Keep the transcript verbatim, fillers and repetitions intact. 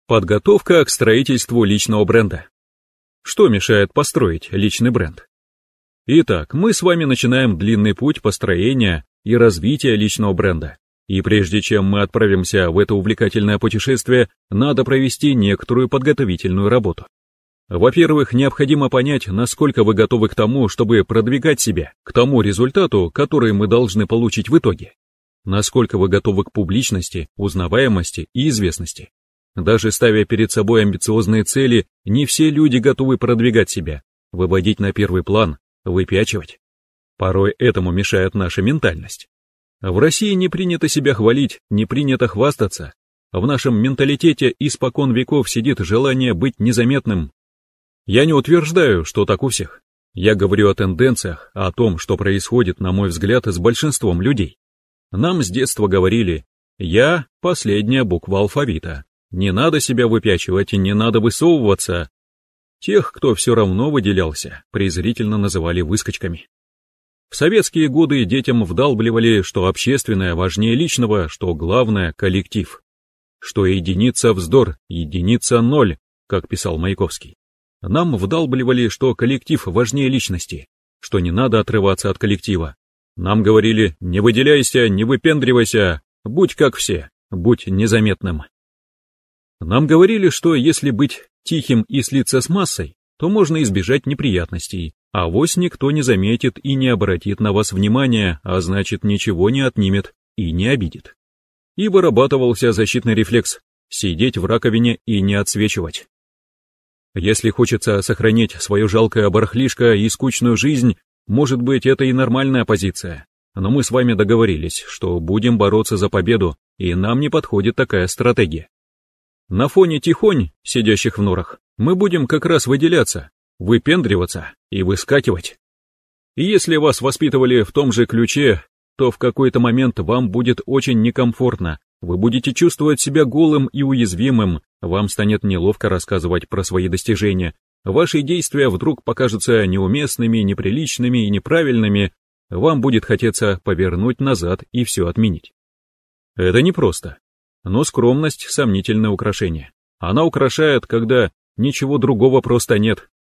Подготовка к строительству личного бренда. Что мешает построить личный бренд? Итак, мы с вами начинаем длинный путь построения и развития личного бренда. И прежде чем мы отправимся в это увлекательное путешествие, надо провести некоторую подготовительную работу. Во-первых, необходимо понять, насколько вы готовы к тому, чтобы продвигать себя, к тому результату, который мы должны получить в итоге. Насколько вы готовы к публичности, узнаваемости и известности. Даже ставя перед собой амбициозные цели, не все люди готовы продвигать себя, выводить на первый план, выпячивать. Порой этому мешает наша ментальность. В России не принято себя хвалить, не принято хвастаться. В нашем менталитете испокон веков сидит желание быть незаметным. Я не утверждаю, что так у всех. Я говорю о тенденциях, о том, что происходит, на мой взгляд, с большинством людей. Нам с детства говорили: «Я – последняя буква алфавита». Не надо себя выпячивать и не надо высовываться. Тех, кто все равно выделялся, презрительно называли выскочками. В советские годы детям вдалбливали, что общественное важнее личного, что главное – коллектив. Что единица – вздор, единица – ноль, как писал Маяковский. Нам вдалбливали, что коллектив важнее личности, что не надо отрываться от коллектива. Нам говорили: не выделяйся, не выпендривайся, будь как все, будь незаметным. Нам говорили, что если быть тихим и слиться с массой, то можно избежать неприятностей, а вось никто не заметит и не обратит на вас внимания, а значит ничего не отнимет и не обидит. И вырабатывался защитный рефлекс – сидеть в раковине и не отсвечивать. Если хочется сохранить свое жалкое барахлишко и скучную жизнь, может быть, это и нормальная позиция. Но мы с вами договорились, что будем бороться за победу, и нам не подходит такая стратегия. На фоне тихонь, сидящих в норах, мы будем как раз выделяться, выпендриваться и выскакивать. И если вас воспитывали в том же ключе, то в какой-то момент вам будет очень некомфортно, вы будете чувствовать себя голым и уязвимым, вам станет неловко рассказывать про свои достижения, ваши действия вдруг покажутся неуместными, неприличными и неправильными, вам будет хотеться повернуть назад и все отменить. Это непросто. Но скромность — сомнительное украшение. Она украшает, когда ничего другого просто нет,